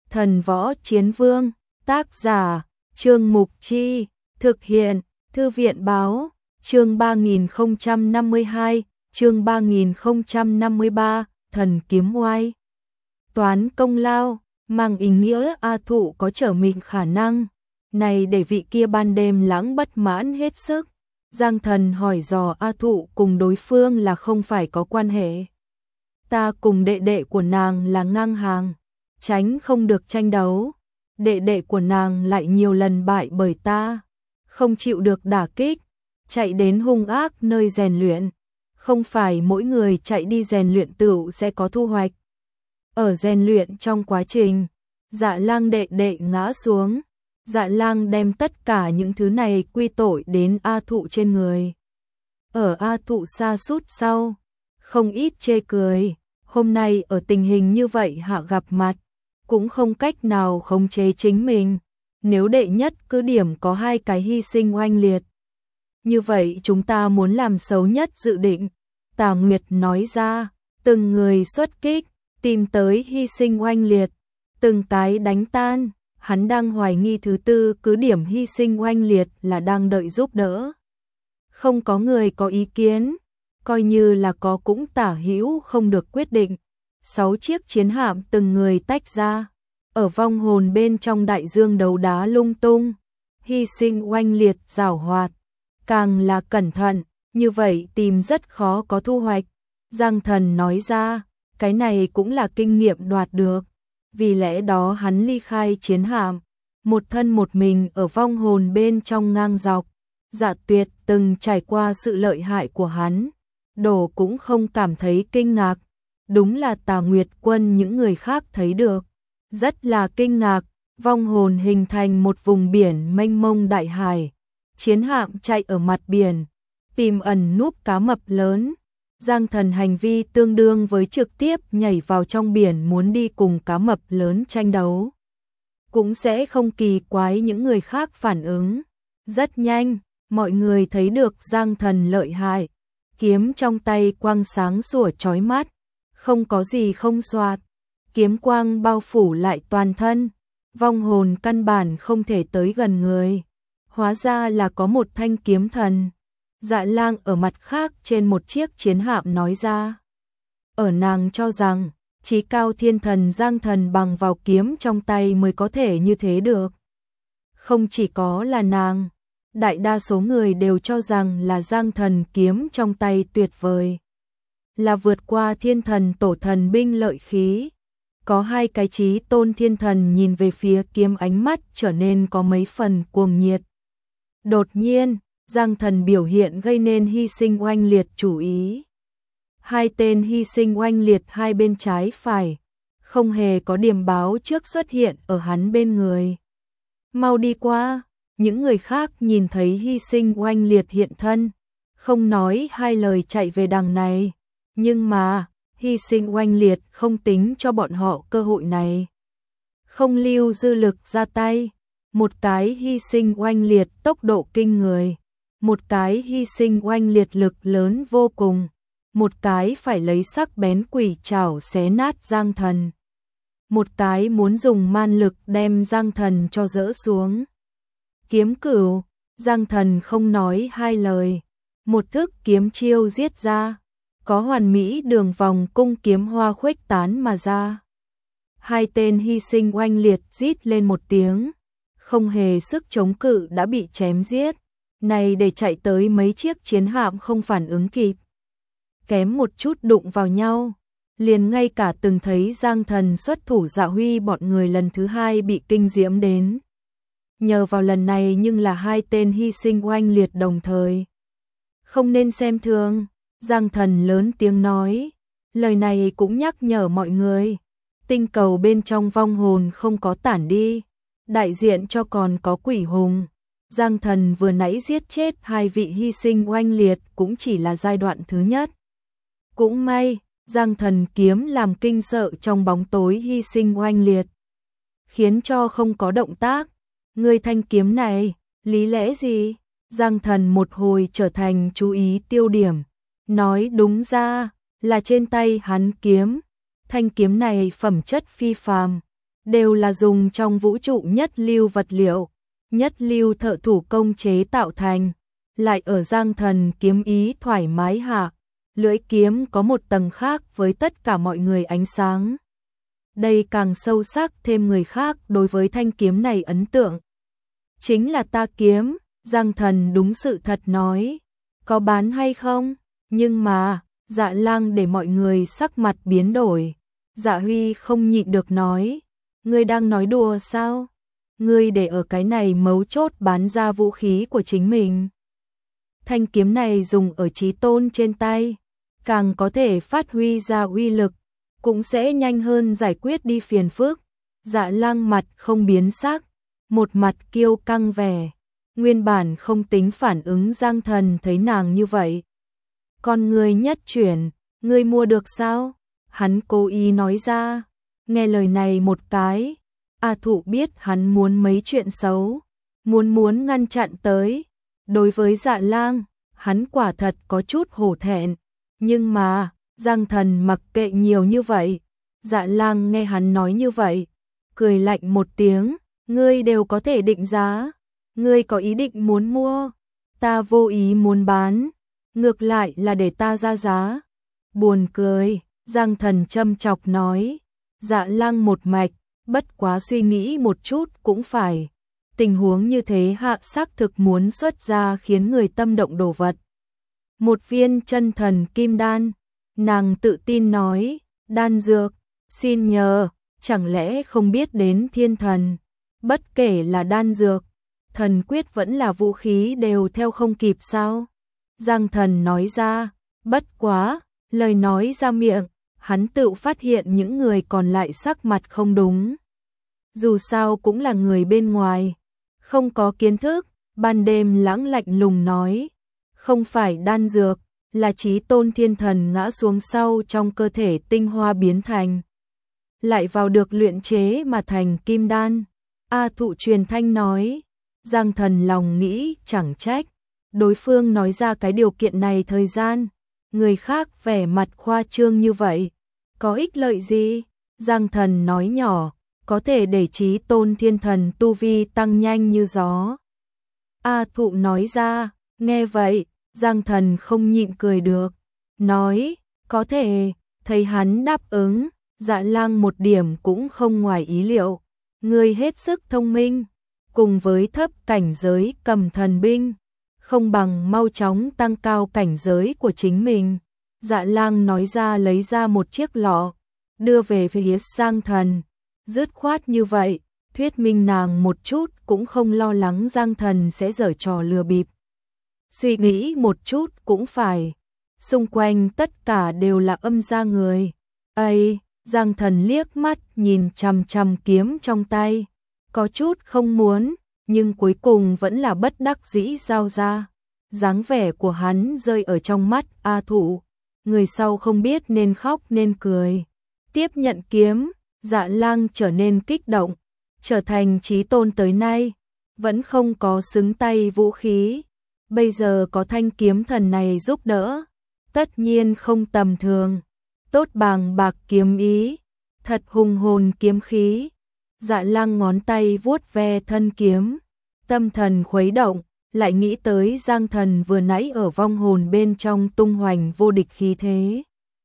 Thần Võ Chiến Vương, tác giả, Trương Mục Chi, thực hiện, Thư viện Báo, chương 3052, chương 3053, Thần Kiếm Oai. Toán công lao, mang ý nghĩa A Thụ có trở mình khả năng, này để vị kia ban đêm lãng bất mãn hết sức. Giang Thần hỏi dò A Thụ cùng đối phương là không phải có quan hệ. Ta cùng đệ đệ của nàng là ngang hàng, tránh không được tranh đấu. Đệ đệ của nàng lại nhiều lần bại bởi ta, không chịu được đả kích, chạy đến hung ác nơi rèn luyện. Không phải mỗi người chạy đi rèn luyện tựu sẽ có thu hoạch. Ở rèn luyện trong quá trình, Dạ Lang đệ đệ ngã xuống. Dạ Lang đem tất cả những thứ này quy tội đến A Thụ trên người. Ở A Thụ sa sút sau, không ít chê cười. Hôm nay ở tình hình như vậy hạ gặp mặt, cũng không cách nào khống chế chính mình. Nếu đệ nhất cứ điểm có 2 cái hy sinh oanh liệt, như vậy chúng ta muốn làm xấu nhất dự định. Tà Nguyệt nói ra, từng người xuất kích, tìm tới hy sinh oanh liệt, từng cái đánh tan. Hắn đang hoài nghi thứ 4 cứ điểm hy sinh oanh liệt là đang đợi giúp đỡ. Không có người có ý kiến, coi như là có cũng tả hữu không được quyết định. 6 chiếc chiến hạm từng người tách ra, ở vong hồn bên trong đại dương đấu đá lung tung. Hy sinh oanh liệt giảo hoạt, càng là cẩn thận, như vậy tìm rất khó có thu hoạch. Giang Thần nói ra, cái này cũng là kinh nghiệm đoạt được. Vì lẽ đó hắn ly khai chiến hạm, một thân một mình ở vong hồn bên trong ngang dọc. Dạ Tuyệt từng trải qua sự lợi hại của hắn, Đổ cũng không cảm thấy kinh ngạc. Đúng là Tà Nguyệt Quân những người khác thấy được, rất là kinh ngạc. Vong hồn hình thành một vùng biển mênh mông đại hải, chiến hạm chạy ở mặt biển, tìm ẩn núp cá mập lớn. Giang Thần hành vi tương đương với trực tiếp nhảy vào trong biển muốn đi cùng cá mập lớn tranh đấu. Cũng sẽ không kỳ quái những người khác phản ứng. Rất nhanh, mọi người thấy được Giang Thần lợi hại. Kiếm trong tay quang sáng sủa chói mắt, không có gì không xoạt. Kiếm quang bao phủ lại toàn thân, vong hồn căn bản không thể tới gần người. Hóa ra là có một thanh kiếm thần. Dạ Lang ở mặt khác trên một chiếc chiến hạm nói ra. Ở nàng cho rằng, chí cao thiên thần Giang Thần bằng vào kiếm trong tay mới có thể như thế được. Không chỉ có là nàng, đại đa số người đều cho rằng là Giang Thần kiếm trong tay tuyệt vời, là vượt qua thiên thần tổ thần binh lợi khí. Có 2 cái chí tôn thiên thần nhìn về phía kiếm, ánh mắt trở nên có mấy phần cuồng nhiệt. Đột nhiên, Giang Thần biểu hiện gây nên hy sinh oanh liệt chú ý. 2 tên hy sinh oanh liệt hai bên trái phải, không hề có điểm báo trước xuất hiện ở hắn bên người. Mau đi qua. Những người khác nhìn thấy hy sinh oanh liệt hiện thân, không nói 2 lời chạy về đằng này. Nhưng mà, hy sinh oanh liệt không tính cho bọn họ cơ hội này. Không lưu dư lực ra tay. Một cái hy sinh oanh liệt tốc độ kinh người, một cái hy sinh oanh liệt lực lớn vô cùng, một cái phải lấy sắc bén quỷ trảo xé nát Giang Thần, một cái muốn dùng man lực đem Giang Thần cho dỡ xuống. Kiếm cửu, Giang Thần không nói 2 lời, một thức kiếm chiêu giết ra, có hoàn mỹ đường vòng cung kiếm hoa khuếch tán mà ra. 2 tên hy sinh oanh liệt rít lên một tiếng, không hề sức chống cự đã bị chém giết. Này để chạy tới mấy chiếc chiến hạm không phản ứng kịp, kém một chút đụng vào nhau, liền ngay cả từng thấy Giang Thần xuất thủ Dạ Huy bọn người lần thứ 2 bị kinh diễm đến. Nhờ vào lần này nhưng là 2 tên hy sinh oanh liệt đồng thời. Không nên xem thường. Giang Thần lớn tiếng nói, lời này cũng nhắc nhở mọi người. Tinh cầu bên trong vong hồn không có tản đi, đại diện cho còn có quỷ hùng. Giang Thần vừa nãy giết chết 2 vị hy sinh oanh liệt cũng chỉ là giai đoạn thứ nhất. Cũng may, Giang Thần kiếm làm kinh sợ trong bóng tối hy sinh oanh liệt, khiến cho không có động tác. Người thanh kiếm này, lý lẽ gì? Giang Thần một hồi trở thành chú ý tiêu điểm, nói đúng ra là trên tay hắn kiếm. Thanh kiếm này phẩm chất phi phàm, đều là dùng trong vũ trụ nhất lưu vật liệu, nhất lưu thợ thủ công chế tạo thành, lại ở Giang Thần kiếm ý thoải mái hạ, lưỡi kiếm có một tầng khác với tất cả mọi người ánh sáng. Đây càng sâu sắc thêm người khác đối với thanh kiếm này ấn tượng. Chính là ta kiếm, Giang Thần đúng sự thật nói. Có bán hay không? Nhưng mà, Dạ Lang để mọi người sắc mặt biến đổi. Dạ Huy không nhịn được nói. Ngươi đang nói đùa sao? Ngươi để ở cái này mấu chốt bán ra vũ khí của chính mình. Thanh kiếm này dùng ở chí tôn trên tay, càng có thể phát huy ra uy lực, cũng sẽ nhanh hơn giải quyết đi phiền phức. Dạ Lang mặt không biến sắc, một mặt kiêu căng vẻ. Nguyên bản không tính phản ứng Giang Thần thấy nàng như vậy. Con người nhất chuyển, ngươi mua được sao? Hắn cố ý nói ra. Nghe lời này một cái, A Thụ biết hắn muốn mấy chuyện xấu, muốn ngăn chặn tới. Đối với Dạ Lang, hắn quả thật có chút hổ thẹn, nhưng mà, Giang Thần mặc kệ nhiều như vậy. Dạ Lang nghe hắn nói như vậy, cười lạnh một tiếng, ngươi đều có thể định giá, ngươi có ý định muốn mua, ta vô ý muốn bán, ngược lại là để ta ra giá. Buồn cười, Giang Thần châm chọc nói. Dạ Lang một mạch, bất quá suy nghĩ một chút cũng phải. Tình huống như thế hạ xác thực muốn xuất ra khiến người tâm động đồ vật. Một viên chân thần kim đan, nàng tự tin nói, đan dược, xin nhờ, chẳng lẽ không biết đến thiên thần, bất kể là đan dược, thần quyết vẫn là vũ khí đều theo không kịp sao? Giang Thần nói ra, bất quá, lời nói ra miệng, hắn tự phát hiện những người còn lại sắc mặt không đúng. Dù sao cũng là người bên ngoài, không có kiến thức, ban đêm lãng lạnh lùng nói, không phải đan dược, là chí tôn thiên thần ngã xuống sau trong cơ thể tinh hoa biến thành. Lại vào được luyện chế mà thành kim đan. A Thụ truyền thanh nói, Giang Thần lòng nghĩ chẳng trách, đối phương nói ra cái điều kiện này thời gian, người khác vẻ mặt khoa trương như vậy, có ích lợi gì? Giang Thần nói nhỏ, có thể để chí tôn thiên thần tu vi tăng nhanh như gió. A Thụ nói ra, nghe vậy, Giang Thần không nhịn cười được, nói, có thể, thấy hắn đáp ứng, Dạ Lang một điểm cũng không ngoài ý liệu, người hết sức thông minh, cùng với thấp cảnh giới cầm thần binh, không bằng mau chóng tăng cao cảnh giới của chính mình. Dạ Lang nói ra lấy ra một chiếc lọ, đưa về phía Giang Thần, dứt khoát như vậy, thuyết minh nàng một chút cũng không lo lắng Giang Thần sẽ giở trò lừa bịp. Suy nghĩ một chút cũng phải, xung quanh tất cả đều là âm gia người. Ây, Giang Thần liếc mắt nhìn chằm chằm kiếm trong tay, có chút không muốn, nhưng cuối cùng vẫn là bất đắc dĩ giao ra. Dáng vẻ của hắn rơi ở trong mắt A Thụ, người sau không biết nên khóc nên cười. Tiếp nhận kiếm, Dạ Lang trở nên kích động, trở thành chí tôn tới nay, vẫn không có xứng tay vũ khí. Bây giờ có thanh kiếm thần này giúp đỡ, tất nhiên không tầm thường. Tốt bàng bạc kiếm ý, thật hùng hồn kiếm khí. Dạ Lang ngón tay vuốt ve thân kiếm, tâm thần khuấy động, lại nghĩ tới Giang Thần vừa nãy ở vong hồn bên trong tung hoành vô địch khí thế.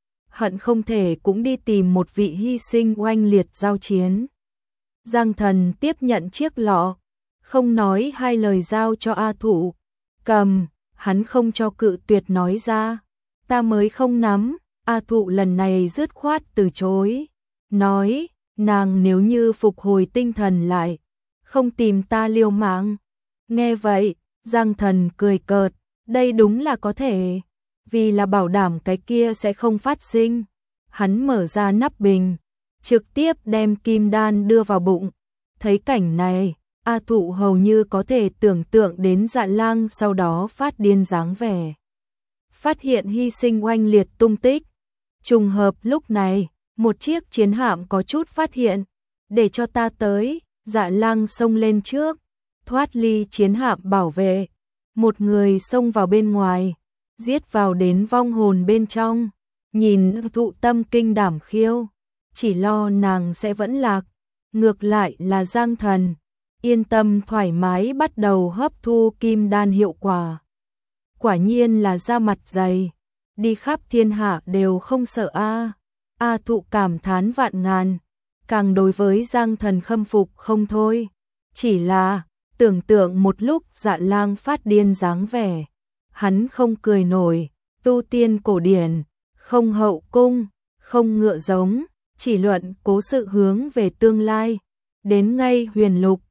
Hận không thể cũng đi tìm một vị hy sinh oanh liệt giao chiến. Giang Thần tiếp nhận chiếc lọ, không nói hai lời giao cho A Thụ. Cầm, hắn không cho cự tuyệt nói ra. Ta mới không nắm. A Thụ lần này dứt khoát từ chối. Nói, nàng nếu như phục hồi tinh thần lại, không tìm ta liều mạng. Nghe vậy, Giang Thần cười cợt, đây đúng là có thể. Vì là bảo đảm cái kia sẽ không phát sinh. Hắn mở ra nắp bình, trực tiếp đem kim đan đưa vào bụng. Thấy cảnh này, A Thụ hầu như có thể tưởng tượng đến Dạ Lang sau đó phát điên dáng vẻ. Phát hiện hy sinh oanh liệt tung tích. Trùng hợp lúc này, một chiếc chiến hạm có chút phát hiện. Để cho ta tới, Dạ Lang xông lên trước, thoát ly chiến hạm bảo vệ. Một người xông vào bên ngoài, giết vào đến vong hồn bên trong. Nhìn Thụ tâm kinh đảm khiêu, chỉ lo nàng sẽ vẫn lạc. ngược lại là Giang Thần, yên tâm thoải mái bắt đầu hấp thu kim đan hiệu quả. Quả nhiên là da mặt dày, đi khắp thiên hạ đều không sợ a. A Thụ cảm thán vạn ngàn, càng đối với Giang Thần khâm phục không thôi. Chỉ là, tưởng tượng một lúc Dạ Lang phát điên dáng vẻ, hắn không cười nổi, tu tiên cổ điển, không hậu cung, không ngựa giống, chỉ luận cố sự hướng về tương lai, đến ngay huyền lục,